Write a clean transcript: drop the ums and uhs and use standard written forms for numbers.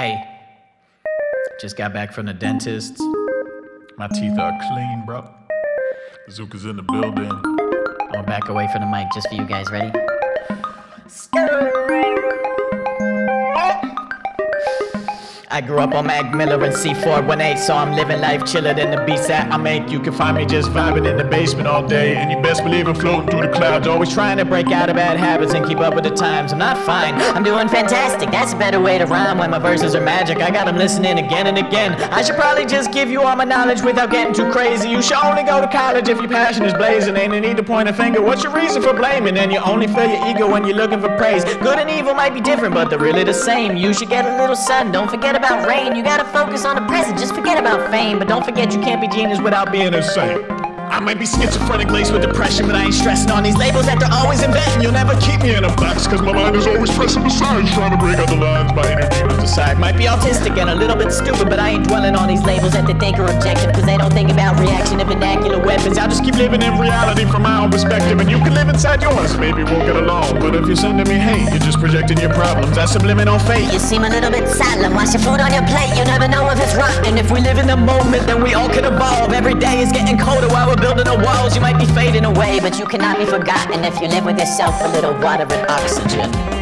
Hey, just got back from the dentist. My teeth are clean, bro. Bazooka's in the building. I'm gonna back away from the mic just for you guys. Ready? I grew up on Mac Miller and C418, so I'm living life chiller than the beats that I make. You can find me just vibing in the basement all day, and you best believe I'm floating through the clouds, always trying to break out of bad habits and keep up with the times. I'm not fine, I'm doing fantastic. That's a better way to rhyme when my verses are magic. I got them listening again and again. I should probably just give you all my knowledge without getting too crazy. You should only go to college if your passion is blazing. Ain't no need to point a finger. What's your reason for blaming? And you only feel your ego when you're looking for praise. Good and evil might be different, but they're really the same. You should get a little sun, don't forget about rain. You gotta focus on the present, just forget about fame. But don't forget you can't be genius without being insane. I might be schizophrenic laced with depression, but I ain't stressing on these labels that they're always inventing. You'll never keep me in a box, cause my mind is always pressing the sides, trying to break out the lines, my energy was decide. Might be autistic and a little bit stupid, but I ain't dwelling on these labels that they think are objective, cause they don't think about reaction to vernacular weapons. I'll just keep living in reality from my own perspective, and you can live inside yours. Maybe we'll get along, but if you're sending me hate, you're just projecting your problems. That's subliminal fate. You seem a little bit silent, watch your food on your plate. You never know if it's rotten. If we live in the moment, then we all can evolve. Every day is getting colder while we're building the walls. You might be fading away, But you cannot be forgotten if you live with yourself, a little water and oxygen.